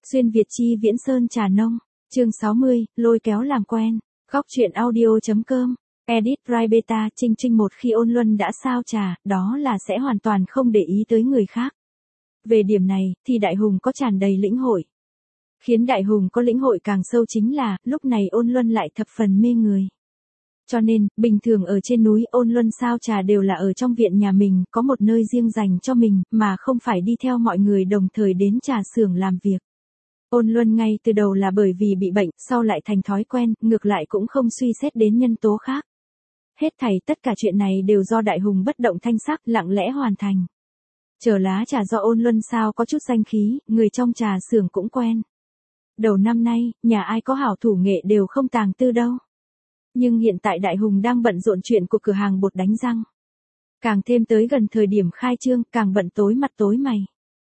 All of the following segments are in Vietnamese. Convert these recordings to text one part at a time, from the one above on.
Xuyên Việt chi Viễn Sơn Trà Nông, chương 60, lôi kéo làm quen, góc truyện audio.com, edit Privata Trinh một khi ôn luân đã sao trà, đó là sẽ hoàn toàn không để ý tới người khác. Về điểm này, thì Đại Hùng có tràn đầy lĩnh hội. Khiến Đại Hùng có lĩnh hội càng sâu chính là, lúc này ôn luân lại thập phần mê người. Cho nên, bình thường ở trên núi ôn luân sao trà đều là ở trong viện nhà mình, có một nơi riêng dành cho mình, mà không phải đi theo mọi người đồng thời đến trà xưởng làm việc. Ôn luân ngay từ đầu là bởi vì bị bệnh, sau lại thành thói quen, ngược lại cũng không suy xét đến nhân tố khác. Hết thảy tất cả chuyện này đều do Đại Hùng bất động thanh sắc, lặng lẽ hoàn thành. Chờ lá trà do ôn luân sao có chút danh khí, người trong trà xưởng cũng quen. Đầu năm nay, nhà ai có hảo thủ nghệ đều không tàng tư đâu. Nhưng hiện tại Đại Hùng đang bận rộn chuyện của cửa hàng bột đánh răng. Càng thêm tới gần thời điểm khai trương, càng bận tối mặt tối mày.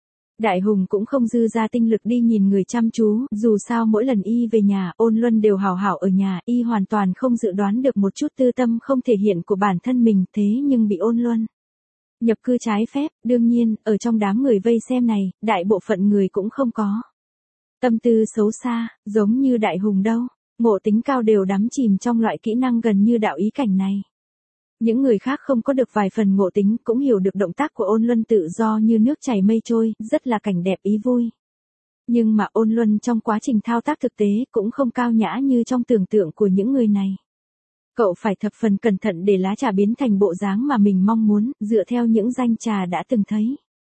Đại Hùng cũng không dư ra tinh lực đi nhìn người chăm chú, dù sao mỗi lần y về nhà, ôn luân đều hảo hảo ở nhà, y hoàn toàn không dự đoán được một chút tư tâm không thể hiện của bản thân mình, thế nhưng bị ôn luân nhập cư trái phép, đương nhiên, ở trong đám người vây xem này, đại bộ phận người cũng không có tâm tư xấu xa, giống như Đại Hùng đâu, ngộ tính cao đều đắm chìm trong loại kỹ năng gần như đạo ý cảnh này. Những người khác không có được vài phần ngộ tính cũng hiểu được động tác của ôn luân tự do như nước chảy mây trôi, rất là cảnh đẹp ý vui. Nhưng mà ôn luân trong quá trình thao tác thực tế cũng không cao nhã như trong tưởng tượng của những người này. Cậu phải thập phần cẩn thận để lá trà biến thành bộ dáng mà mình mong muốn, dựa theo những danh trà đã từng thấy.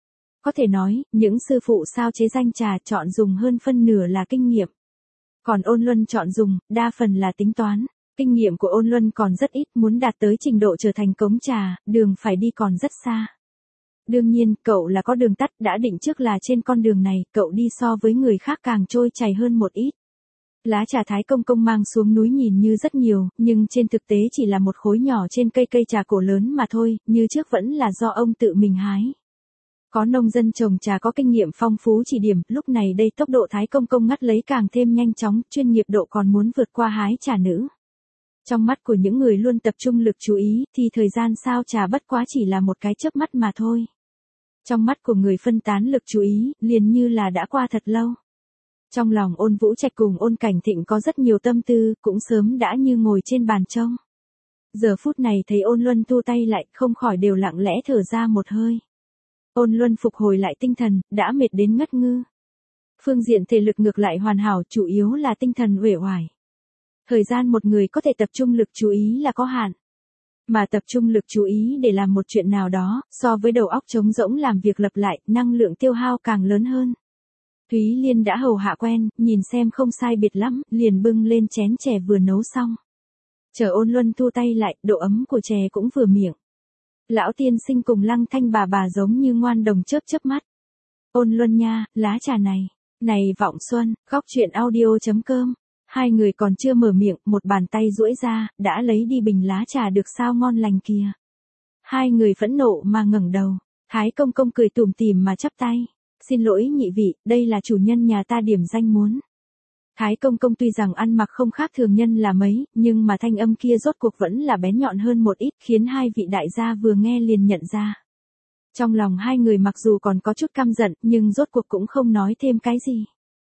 Có thể nói, những sư phụ sao chế danh trà chọn dùng hơn phân nửa là kinh nghiệm. Còn ôn luân chọn dùng, đa phần là tính toán. Kinh nghiệm của ôn luân còn rất ít, muốn đạt tới trình độ trở thành cống trà, đường phải đi còn rất xa. Đương nhiên, cậu là có đường tắt, đã định trước là trên con đường này, cậu đi so với người khác càng trôi chảy hơn một ít. Lá trà Thái Công Công mang xuống núi nhìn như rất nhiều, nhưng trên thực tế chỉ là một khối nhỏ trên cây trà cổ lớn mà thôi, như trước vẫn là do ông tự mình hái. Có nông dân trồng trà có kinh nghiệm phong phú chỉ điểm, lúc này đây tốc độ Thái Công Công ngắt lấy càng thêm nhanh chóng, chuyên nghiệp độ còn muốn vượt qua hái trà nữ. Trong mắt của những người luôn tập trung lực chú ý, thì thời gian sao trà bất quá chỉ là một cái chớp mắt mà thôi. Trong mắt của người phân tán lực chú ý, liền như là đã qua thật lâu. Trong lòng Ôn Vũ Trạch cùng Ôn Cảnh Thịnh có rất nhiều tâm tư, cũng sớm đã như ngồi trên bàn trông. Giờ phút này thấy ôn luân thu tay lại, không khỏi đều lặng lẽ thở ra một hơi. Ôn luân phục hồi lại tinh thần, đã mệt đến ngất ngư. Phương diện thể lực ngược lại hoàn hảo, chủ yếu là tinh thần uể oải. Thời gian một người có thể tập trung lực chú ý là có hạn. Mà tập trung lực chú ý để làm một chuyện nào đó, so với đầu óc trống rỗng làm việc lặp lại, năng lượng tiêu hao càng lớn hơn. Thúy Liên đã hầu hạ quen, nhìn xem không sai biệt lắm, liền bưng lên chén chè vừa nấu xong. Chờ ôn luân thu tay lại, độ ấm của chè cũng vừa miệng. Lão tiên sinh cùng Lăng Thanh bà giống như ngoan đồng chớp mắt. Ôn luân nha, lá trà này Vọng Xuân, góc truyện audio.com. Hai người còn chưa mở miệng, một bàn tay duỗi ra, đã lấy đi bình lá trà được sao ngon lành kia. Hai người phẫn nộ mà ngẩng đầu, Thái Công Công cười tủm tỉm mà chắp tay. Xin lỗi nhị vị, đây là chủ nhân nhà ta điểm danh muốn. Thái Công Công tuy rằng ăn mặc không khác thường nhân là mấy, nhưng mà thanh âm kia rốt cuộc vẫn là bén nhọn hơn một ít, khiến hai vị đại gia vừa nghe liền nhận ra. Trong lòng hai người mặc dù còn có chút căm giận, nhưng rốt cuộc cũng không nói thêm cái gì.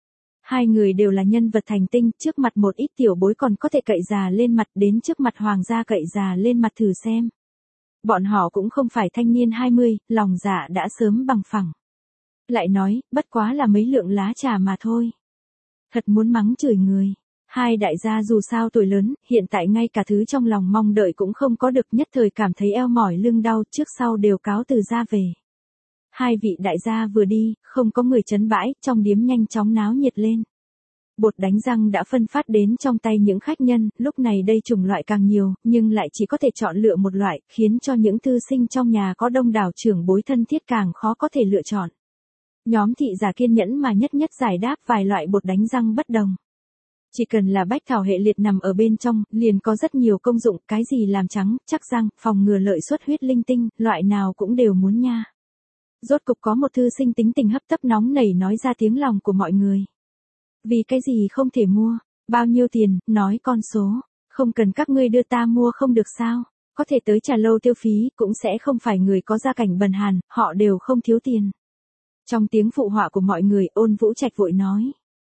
Hai người đều là nhân vật thành tinh, trước mặt một ít tiểu bối còn có thể cậy già lên mặt, đến trước mặt hoàng gia cậy già lên mặt thử xem. Bọn họ cũng không phải thanh niên 20, lòng dạ đã sớm bằng phẳng. Lại nói, bất quá là mấy lượng lá trà mà thôi. Thật muốn mắng chửi người. Hai đại gia dù sao tuổi lớn, hiện tại ngay cả thứ trong lòng mong đợi cũng không có được, nhất thời cảm thấy eo mỏi lưng đau, trước sau đều cáo từ ra về. Hai vị đại gia vừa đi, không có người trấn bãi, trong điếm nhanh chóng náo nhiệt lên. Bột đánh răng đã phân phát đến trong tay những khách nhân, lúc này đây chủng loại càng nhiều, nhưng lại chỉ có thể chọn lựa một loại, khiến cho những thư sinh trong nhà có đông đảo trưởng bối thân thiết càng khó có thể lựa chọn. Nhóm thị giả kiên nhẫn mà nhất giải đáp vài loại bột đánh răng bất đồng. Chỉ cần là bách thảo hệ liệt nằm ở bên trong, liền có rất nhiều công dụng, cái gì làm trắng, chắc răng, phòng ngừa lợi xuất huyết linh tinh, loại nào cũng đều muốn nha. Rốt cục có một thư sinh tính tình hấp tấp nóng nảy nói ra tiếng lòng của mọi người. Vì cái gì không thể mua, bao nhiêu tiền, nói con số, không cần các ngươi đưa ta mua không được sao, có thể tới trà lâu tiêu phí, cũng sẽ không phải người có gia cảnh bần hàn, họ đều không thiếu tiền. Trong tiếng phụ họa của mọi người, Ôn Vũ Trạch vội nói.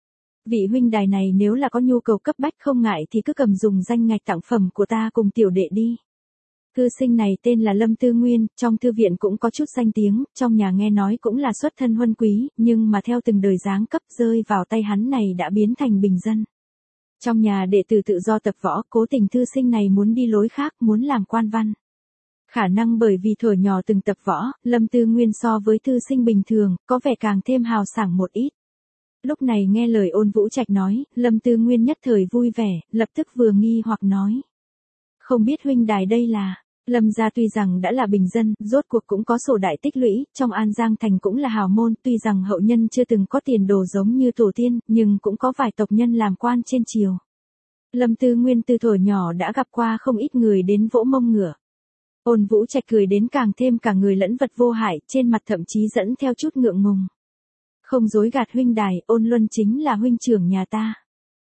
Vị huynh đài này nếu là có nhu cầu cấp bách không ngại thì cứ cầm dùng danh ngạch tặng phẩm của ta cùng tiểu đệ đi. Thư sinh này tên là Lâm Tư Nguyên, trong thư viện cũng có chút danh tiếng, trong nhà nghe nói cũng là xuất thân huân quý, nhưng mà theo từng đời giáng cấp rơi vào tay hắn này đã biến thành bình dân. Trong nhà đệ tử tự do tập võ, cố tình thư sinh này muốn đi lối khác, muốn làm quan văn. Khả năng bởi vì thuở nhỏ từng tập võ, Lâm Tư Nguyên so với thư sinh bình thường, có vẻ càng thêm hào sảng một ít. Lúc này nghe lời Ôn Vũ Trạch nói, Lâm Tư Nguyên nhất thời vui vẻ, lập tức vừa nghi hoặc nói. Không biết huynh đài đây là... Lâm gia tuy rằng đã là bình dân, rốt cuộc cũng có sổ đại tích lũy, trong An Giang thành cũng là hào môn, tuy rằng hậu nhân chưa từng có tiền đồ giống như tổ tiên, nhưng cũng có vài tộc nhân làm quan trên triều. Lâm Tư Nguyên từ thuở nhỏ đã gặp qua không ít người đến vỗ mông ngựa. Ôn Vũ Trạch cười đến càng thêm cả người lẫn vật vô hại, trên mặt thậm chí dẫn theo chút ngượng ngùng. Không dối gạt huynh đài, Ôn Luân chính là huynh trưởng nhà ta.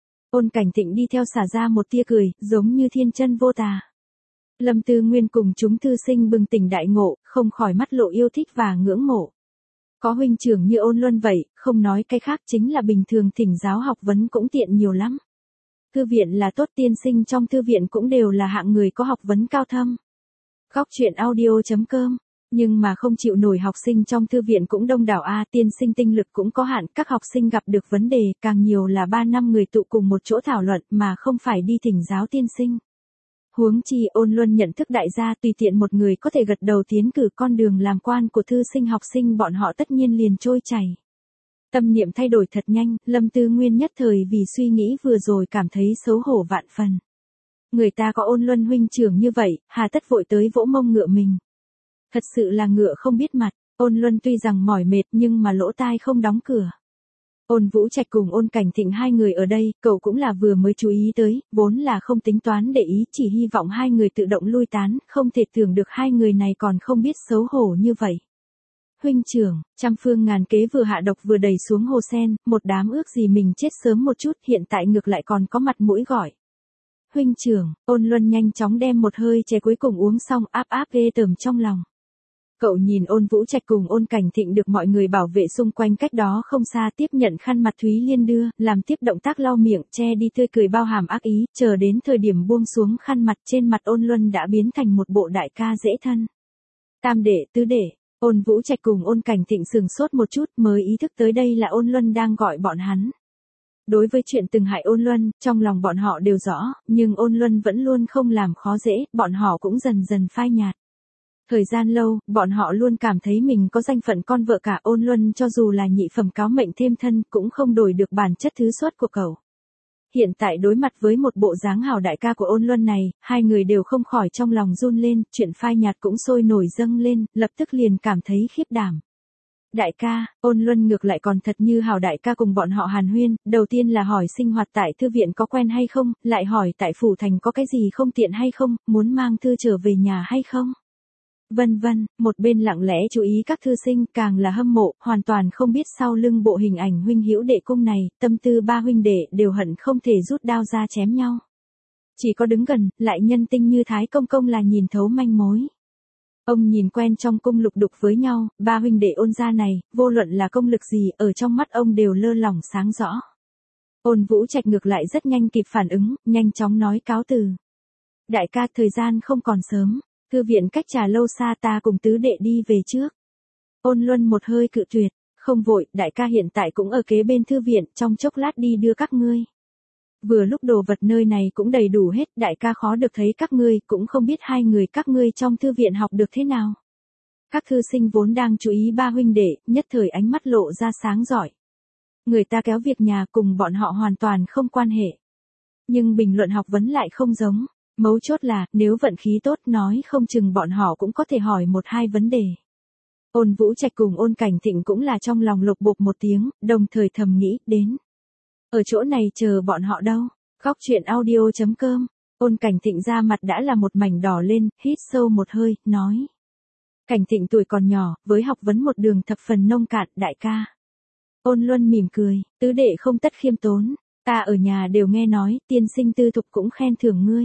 Ôn Cảnh Thịnh đi theo xả ra một tia cười, giống như thiên chân vô tà. Lâm Tư Nguyên cùng chúng thư sinh bừng tỉnh đại ngộ, không khỏi mắt lộ yêu thích và ngưỡng mộ. Có huynh trưởng như Ôn Luân vậy, không nói cái khác chính là bình thường thỉnh giáo học vấn cũng tiện nhiều lắm. Thư viện là tốt, tiên sinh trong thư viện cũng đều là hạng người có học vấn cao thâm. Góc truyện audio.com. Nhưng mà không chịu nổi học sinh trong thư viện cũng đông đảo tiên sinh tinh lực cũng có hạn, các học sinh gặp được vấn đề, càng nhiều là 3 năm người tụ cùng một chỗ thảo luận mà không phải đi thỉnh giáo tiên sinh. Huống chi Ôn Luân nhận thức đại gia, tùy tiện một người có thể gật đầu tiến cử con đường làm quan của thư sinh học sinh bọn họ tất nhiên liền trôi chảy. Tâm niệm thay đổi thật nhanh, Lâm Tư Nguyên nhất thời vì suy nghĩ vừa rồi cảm thấy xấu hổ vạn phần. Người ta có Ôn Luân huynh trưởng như vậy, hà tất vội tới vỗ mông ngựa mình. Thật sự là ngựa không biết mặt, Ôn Luân tuy rằng mỏi mệt nhưng mà lỗ tai không đóng cửa. Ôn Vũ Trạch cùng Ôn Cảnh Thịnh hai người ở đây, cậu cũng là vừa mới chú ý tới, vốn là không tính toán để ý, chỉ hy vọng hai người tự động lui tán, không thể tưởng được hai người này còn không biết xấu hổ như vậy. Huynh trưởng, trăm phương ngàn kế vừa hạ độc vừa đẩy xuống hồ sen, một đám ước gì mình chết sớm một chút, hiện tại ngược lại còn có mặt mũi gọi. Huynh trưởng, Ôn Luân nhanh chóng đem một hơi chè cuối cùng uống xong, áp áp ghê tởm trong lòng. Cậu nhìn Ôn Vũ Trạch cùng Ôn Cảnh Thịnh được mọi người bảo vệ xung quanh cách đó không xa, tiếp nhận khăn mặt Thúy Liên đưa, làm tiếp động tác lau miệng, che đi tươi cười bao hàm ác ý, chờ đến thời điểm buông xuống khăn mặt, trên mặt Ôn Luân đã biến thành một bộ đại ca dễ thân. Tam đệ, tứ đệ, Ôn Vũ Trạch cùng Ôn Cảnh Thịnh sừng sốt một chút mới ý thức tới đây là Ôn Luân đang gọi bọn hắn. Đối với chuyện từng hại Ôn Luân, trong lòng bọn họ đều rõ, nhưng Ôn Luân vẫn luôn không làm khó dễ, bọn họ cũng dần dần phai nhạt. Thời gian lâu, bọn họ luôn cảm thấy mình có danh phận con vợ cả. Ôn Luân cho dù là nhị phẩm cáo mệnh thêm thân cũng không đổi được bản chất thứ xuất của cậu. Hiện tại đối mặt với một bộ dáng hào đại ca của Ôn Luân này, hai người đều không khỏi trong lòng run lên, chuyện phai nhạt cũng sôi nổi dâng lên, lập tức liền cảm thấy khiếp đảm. Đại ca, Ôn Luân ngược lại còn thật như hào đại ca cùng bọn họ hàn huyên, đầu tiên là hỏi sinh hoạt tại thư viện có quen hay không, lại hỏi tại phủ thành có cái gì không tiện hay không, muốn mang thư trở về nhà hay không. Vân vân, một bên lặng lẽ chú ý các thư sinh, càng là hâm mộ, hoàn toàn không biết sau lưng bộ hình ảnh huynh hữu đệ cung này, tâm tư ba huynh đệ đều hận không thể rút đao ra chém nhau. Chỉ có đứng gần, lại nhân tinh như Thái Công Công là nhìn thấu manh mối. Ông nhìn quen trong cung lục đục với nhau, ba huynh đệ Ôn gia này, vô luận là công lực gì, ở trong mắt ông đều lơ lỏng sáng rõ. Ôn Vũ Trạch ngược lại rất nhanh kịp phản ứng, nhanh chóng nói cáo từ. Đại ca, thời gian không còn sớm. Thư viện cách trà lâu xa, ta cùng tứ đệ đi về trước. Ôn Luân một hơi cự tuyệt, không vội, đại ca hiện tại cũng ở kế bên thư viện, trong chốc lát đi đưa các ngươi. Vừa lúc đồ vật nơi này cũng đầy đủ hết, đại ca khó được thấy các ngươi, cũng không biết hai người các ngươi trong thư viện học được thế nào. Các thư sinh vốn đang chú ý ba huynh đệ, nhất thời ánh mắt lộ ra sáng giỏi. Người ta kéo việc nhà cùng bọn họ hoàn toàn không quan hệ. Nhưng bình luận học vấn lại không giống. Mấu chốt là, nếu vận khí tốt nói không chừng bọn họ cũng có thể hỏi một hai vấn đề. Ôn Vũ Trạch cùng Ôn Cảnh Thịnh cũng là trong lòng lục bục một tiếng, đồng thời thầm nghĩ, đến. Ở chỗ này chờ bọn họ đâu? Góc truyện audio.com. Ôn Cảnh Thịnh ra mặt đã là một mảnh đỏ lên, hít sâu một hơi, nói. Cảnh Thịnh tuổi còn nhỏ, với học vấn một đường thập phần nông cạn, đại ca. Ôn Luân mỉm cười, tứ đệ không tất khiêm tốn, ta ở nhà đều nghe nói, tiên sinh tư thục cũng khen thưởng ngươi.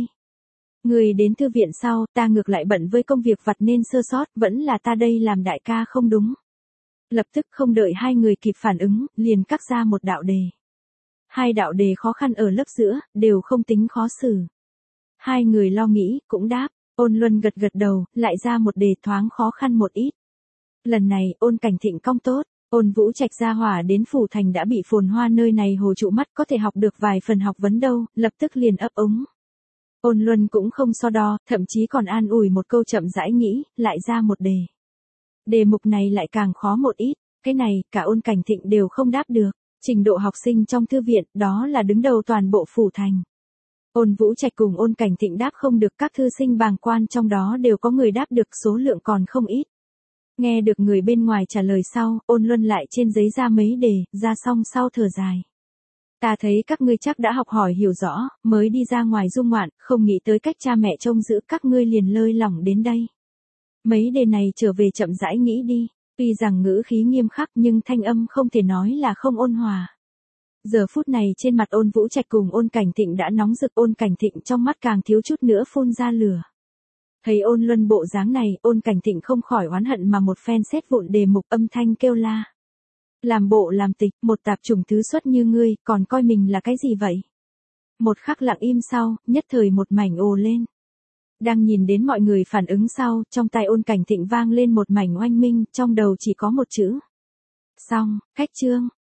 Người đến thư viện sau, ta ngược lại bận với công việc vặt nên sơ sót, vẫn là ta đây làm đại ca không đúng. Lập tức không đợi hai người kịp phản ứng, liền cắt ra một đạo đề. Hai đạo đề khó khăn ở lớp giữa, đều không tính khó xử. Hai người lo nghĩ, cũng đáp. Ôn Luân gật gật đầu, lại ra một đề thoáng khó khăn một ít. Lần này, Ôn Cảnh Thịnh cong tốt. Ôn Vũ Trạch ra hỏa đến phủ thành đã bị phồn hoa nơi này hồ trụ mắt, có thể học được vài phần học vấn đâu, lập tức liền ấp úng. Ôn Luân cũng không so đo, thậm chí còn an ủi một câu chậm rãi nghĩ, lại ra một đề. Đề mục này lại càng khó một ít, cái này, cả Ôn Cảnh Thịnh đều không đáp được. Trình độ học sinh trong thư viện, đó là đứng đầu toàn bộ phủ thành. Ôn Vũ Trạch cùng Ôn Cảnh Thịnh đáp không được, các thư sinh bàng quan trong đó đều có người đáp được, số lượng còn không ít. Nghe được người bên ngoài trả lời sau, Ôn Luân lại trên giấy ra mấy đề, ra xong sau thở dài. Ta thấy các ngươi chắc đã học hỏi hiểu rõ, mới đi ra ngoài du ngoạn, không nghĩ tới cách cha mẹ trông giữ các ngươi liền lơi lỏng đến đây. Mấy đề này trở về chậm rãi nghĩ đi, tuy rằng ngữ khí nghiêm khắc nhưng thanh âm không thể nói là không ôn hòa. Giờ phút này trên mặt Ôn Vũ Trạch cùng Ôn Cảnh Thịnh đã nóng rực, Ôn Cảnh Thịnh trong mắt càng thiếu chút nữa phun ra lửa. Thấy Ôn Luân bộ dáng này, Ôn Cảnh Thịnh không khỏi oán hận mà một phen xét vụn đề mục, âm thanh kêu la. Làm bộ làm tịch, một tạp chủng thứ xuất như ngươi, còn coi mình là cái gì vậy? Một khắc lặng im sau, nhất thời một mảnh ồ lên. Đang nhìn đến mọi người phản ứng sau, trong tai Ôn Cảnh Thịnh vang lên một mảnh oanh minh, trong đầu chỉ có một chữ. Xong, cách chương.